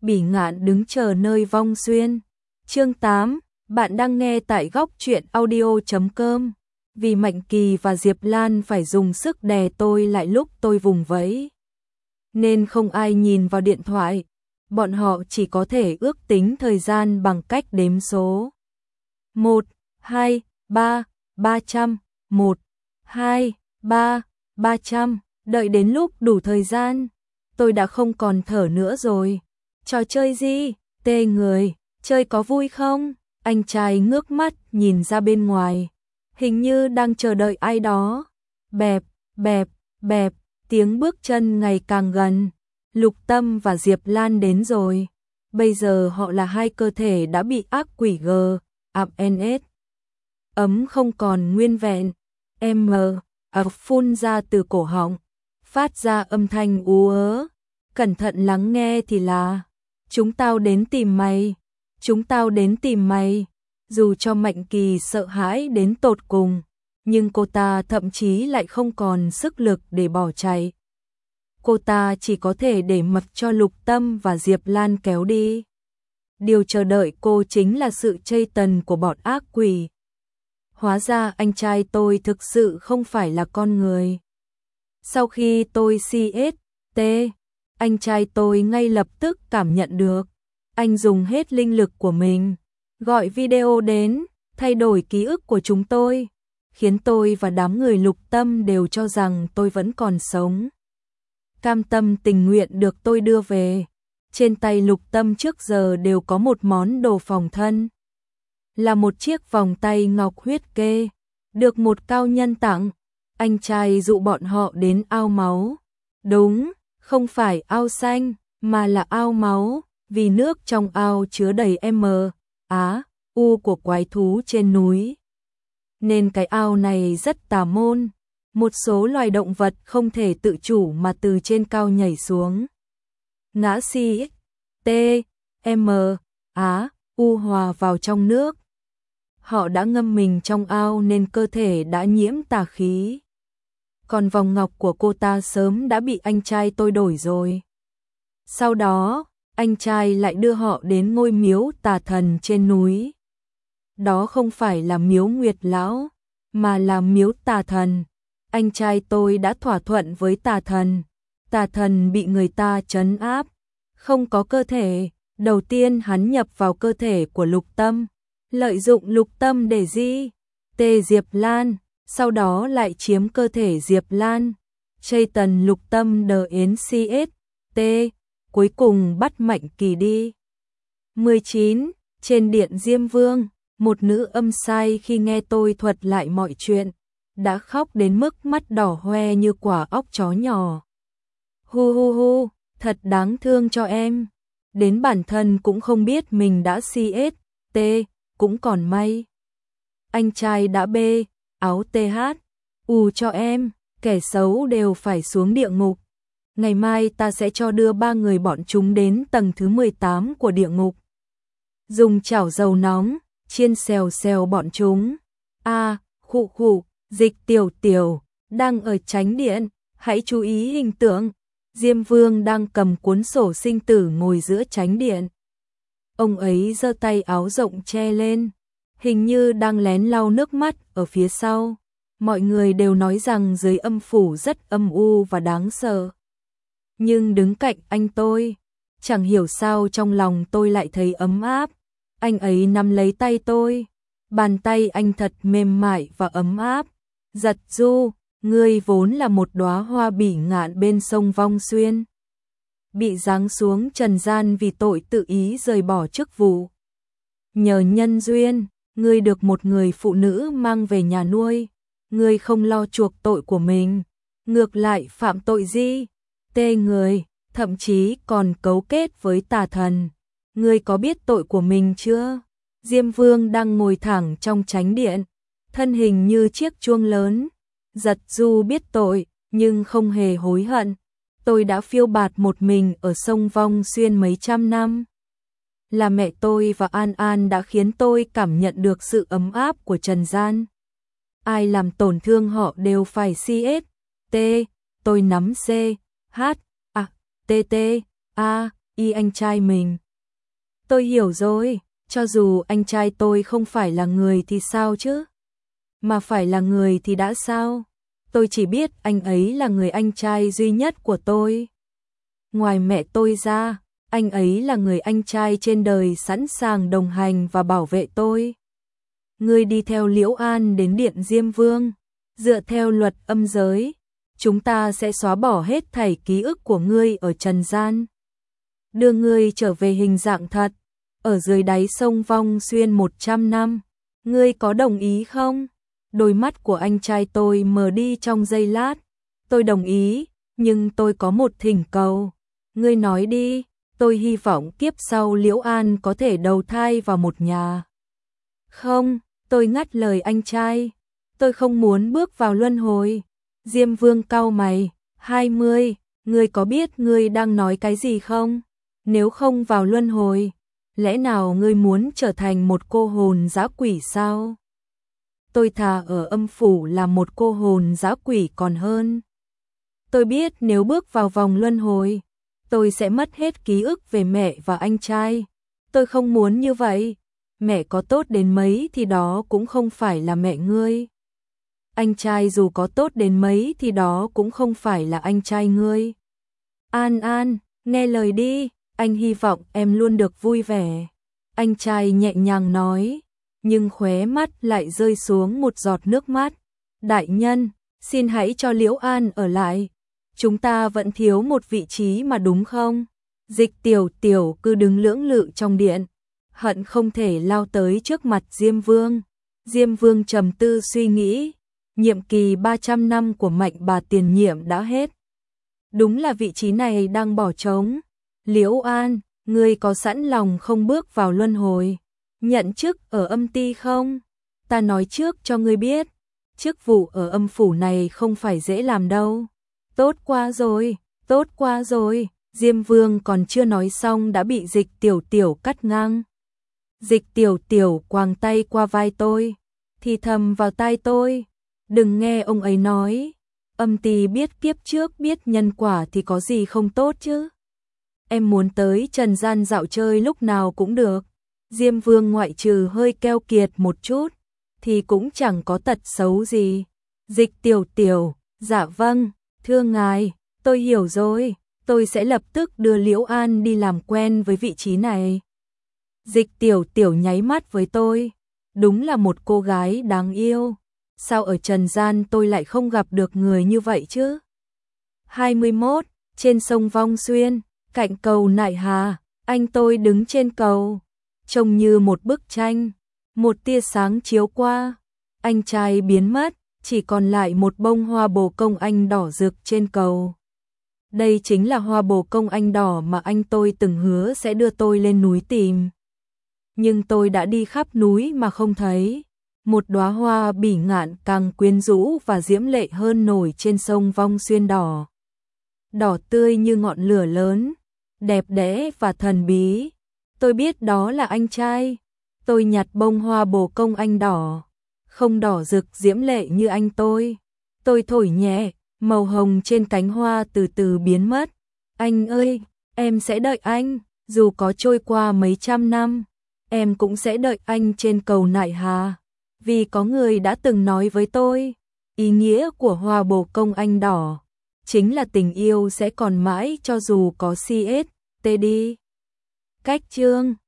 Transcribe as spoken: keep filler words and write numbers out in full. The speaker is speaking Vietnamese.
Bỉ Ngạn đứng chờ nơi vong xuyên. Chương tám, bạn đang nghe tại góc truyện audio chấm com. Vì Mạnh Kỳ và Diệp Lan phải dùng sức đè tôi lại lúc tôi vùng vẫy, nên không ai nhìn vào điện thoại. Bọn họ chỉ có thể ước tính thời gian bằng cách đếm số. một, hai, ba, ba trăm, một, hai, ba, ba trăm. Đợi đến lúc đủ thời gian, tôi đã không còn thở nữa rồi. Trò chơi gì? Tê người, chơi có vui không? Anh trai ngước mắt nhìn ra bên ngoài, hình như đang chờ đợi ai đó. Bẹp, bẹp, bẹp, tiếng bước chân ngày càng gần. Lục Tâm và Diệp Lan đến rồi. Bây giờ họ là hai cơ thể đã bị ác quỷ G, ép en ét ấm không còn nguyên vẹn. M, ập phun ra từ cổ họng, phát ra âm thanh ú ớ. Cẩn thận lắng nghe thì là: chúng tao đến tìm mày, chúng tao đến tìm mày. Dù cho Mạnh Kỳ sợ hãi đến tột cùng, nhưng cô ta thậm chí lại không còn sức lực để bỏ chạy. Cô ta chỉ có thể để mặc cho Lục Tâm và Diệp Lan kéo đi. Điều chờ đợi cô chính là sự chây tần của bọn ác quỷ. Hóa ra anh trai tôi thực sự không phải là con người. Sau khi tôi xê ét tê, anh trai tôi ngay lập tức cảm nhận được. Anh dùng hết linh lực của mình, gọi video đến, thay đổi ký ức của chúng tôi, khiến tôi và đám người Lục Tâm đều cho rằng tôi vẫn còn sống. Cam tâm tình nguyện được tôi đưa về. Trên tay Lục Tâm trước giờ đều có một món đồ phòng thân, là một chiếc vòng tay ngọc huyết kê, được một cao nhân tặng. Anh trai dụ bọn họ đến ao máu. Đúng, không phải ao xanh, mà là ao máu, vì nước trong ao chứa đầy M, Á, U của quái thú trên núi. Nên cái ao này rất tà môn, một số loài động vật không thể tự chủ mà từ trên cao nhảy xuống. Ngã si, T, M, Á, U hòa vào trong nước. Họ đã ngâm mình trong ao nên cơ thể đã nhiễm tà khí. Còn vòng ngọc của cô ta sớm đã bị anh trai tôi đổi rồi. Sau đó, anh trai lại đưa họ đến ngôi miếu tà thần trên núi. Đó không phải là miếu Nguyệt Lão, mà là miếu tà thần. Anh trai tôi đã thỏa thuận với tà thần. Tà thần bị người ta trấn áp, không có cơ thể. Đầu tiên hắn nhập vào cơ thể của Lục Tâm, lợi dụng Lục Tâm để di tê Diệp Lan, sau đó lại chiếm cơ thể Diệp Lan, chây tần Lục Tâm đờ đến xê ét tê, cuối cùng bắt Mạnh Kỳ đi. mười chín. Trên điện Diêm Vương, một nữ âm sai khi nghe tôi thuật lại mọi chuyện, đã khóc đến mức mắt đỏ hoe như quả óc chó nhỏ. Hu hu hu, thật đáng thương cho em. Đến bản thân cũng không biết mình đã xê ét tê, cũng còn may. Anh trai đã bê áo tê hát, ù cho em, kẻ xấu đều phải xuống địa ngục. Ngày mai ta sẽ cho đưa ba người bọn chúng đến tầng thứ mười tám của địa ngục. Dùng chảo dầu nóng, chiên xèo xèo bọn chúng. A, à, khụ khụ, Dịch Tiểu Tiểu, đang ở chánh điện, hãy chú ý hình tượng. Diêm Vương đang cầm cuốn sổ sinh tử ngồi giữa chánh điện. Ông ấy giơ tay áo rộng che lên, hình như đang lén lau nước mắt ở phía sau. Mọi người đều nói rằng dưới âm phủ rất âm u và đáng sợ. Nhưng đứng cạnh anh tôi, chẳng hiểu sao trong lòng tôi lại thấy ấm áp. Anh ấy nắm lấy tay tôi, bàn tay anh thật mềm mại và ấm áp. Giật Du, ngươi vốn là một đóa hoa bỉ ngạn bên sông Vong Xuyên, bị giáng xuống trần gian vì tội tự ý rời bỏ chức vụ. Nhờ nhân duyên, ngươi được một người phụ nữ mang về nhà nuôi. Ngươi không lo chuộc tội của mình, ngược lại phạm tội gì? Tê người, thậm chí còn cấu kết với tà thần. Ngươi có biết tội của mình chưa? Diêm Vương đang ngồi thẳng trong chánh điện, thân hình như chiếc chuông lớn. Giật Du biết tội, nhưng không hề hối hận. Tôi đã phiêu bạt một mình ở sông Vong Xuyên mấy trăm năm. Là mẹ tôi và An An đã khiến tôi cảm nhận được sự ấm áp của trần gian. Ai làm tổn thương họ đều phải xê ét tê, tôi nắm C, H, A, T T, A, y anh trai mình. Tôi hiểu rồi, cho dù anh trai tôi không phải là người thì sao chứ? Mà phải là người thì đã sao? Tôi chỉ biết anh ấy là người anh trai duy nhất của tôi. Ngoài mẹ tôi ra, anh ấy là người anh trai trên đời sẵn sàng đồng hành và bảo vệ tôi. Ngươi đi theo Liễu An đến Điện Diêm Vương, dựa theo luật âm giới, chúng ta sẽ xóa bỏ hết thảy ký ức của ngươi ở trần gian. Đưa ngươi trở về hình dạng thật, ở dưới đáy sông Vong Xuyên một trăm năm. Ngươi có đồng ý không? Đôi mắt của anh trai tôi mờ đi trong giây lát. Tôi đồng ý, nhưng tôi có một thỉnh cầu. Ngươi nói đi, tôi hy vọng kiếp sau Liễu An có thể đầu thai vào một nhà. Không, tôi ngắt lời anh trai. Tôi không muốn bước vào luân hồi. Diêm Vương cau mày, hai mươi, ngươi có biết ngươi đang nói cái gì không? Nếu không vào luân hồi, lẽ nào ngươi muốn trở thành một cô hồn dã quỷ sao? Tôi thà ở âm phủ là một cô hồn dã quỷ còn hơn. Tôi biết nếu bước vào vòng luân hồi, tôi sẽ mất hết ký ức về mẹ và anh trai. Tôi không muốn như vậy. Mẹ có tốt đến mấy thì đó cũng không phải là mẹ ngươi. Anh trai dù có tốt đến mấy thì đó cũng không phải là anh trai ngươi. An An, nghe lời đi, anh hy vọng em luôn được vui vẻ. Anh trai nhẹ nhàng nói, nhưng khóe mắt lại rơi xuống một giọt nước mắt. Đại nhân, xin hãy cho Liễu An ở lại. Chúng ta vẫn thiếu một vị trí mà đúng không? Dịch Tiểu Tiểu cứ đứng lưỡng lự trong điện, hận không thể lao tới trước mặt Diêm Vương. Diêm Vương trầm tư suy nghĩ, nhiệm kỳ ba trăm năm của Mạnh bà tiền nhiệm đã hết. Đúng là vị trí này đang bỏ trống. Liễu An, ngươi có sẵn lòng không bước vào luân hồi, nhận chức ở âm ty không? Ta nói trước cho ngươi biết, chức vụ ở âm phủ này không phải dễ làm đâu. Tốt quá rồi, tốt quá rồi. Diêm Vương còn chưa nói xong đã bị Dịch Tiểu Tiểu cắt ngang. Dịch Tiểu Tiểu quàng tay qua vai tôi, thì thầm vào tai tôi, đừng nghe ông ấy nói, âm ty biết kiếp trước biết nhân quả thì có gì không tốt chứ. Em muốn tới trần gian dạo chơi lúc nào cũng được. Diêm Vương ngoại trừ hơi keo kiệt một chút, thì cũng chẳng có tật xấu gì. Dịch Tiểu Tiểu, dạ vâng, thưa ngài, tôi hiểu rồi, tôi sẽ lập tức đưa Liễu An đi làm quen với vị trí này. Dịch Tiểu Tiểu nháy mắt với tôi, đúng là một cô gái đáng yêu. Sao ở trần gian tôi lại không gặp được người như vậy chứ? hai mươi mốt, trên sông Vong Xuyên, cạnh cầu Nại Hà, anh tôi đứng trên cầu, trông như một bức tranh. Một tia sáng chiếu qua, anh trai biến mất, chỉ còn lại một bông hoa bồ công anh đỏ rực trên cầu. Đây chính là hoa bồ công anh đỏ mà anh tôi từng hứa sẽ đưa tôi lên núi tìm. Nhưng tôi đã đi khắp núi mà không thấy. Một đóa hoa bỉ ngạn càng quyến rũ và diễm lệ hơn nổi trên sông Vong Xuyên đỏ. Đỏ tươi như ngọn lửa lớn, đẹp đẽ và thần bí. Tôi biết đó là anh trai. Tôi nhặt bông hoa bồ công anh đỏ, không đỏ rực diễm lệ như anh tôi. Tôi thổi nhẹ, màu hồng trên cánh hoa từ từ biến mất. Anh ơi, em sẽ đợi anh, dù có trôi qua mấy trăm năm, em cũng sẽ đợi anh trên cầu Nại Hà. Vì có người đã từng nói với tôi, ý nghĩa của hoa bồ công anh đỏ chính là tình yêu sẽ còn mãi cho dù có xê ét tê đi. Cách chương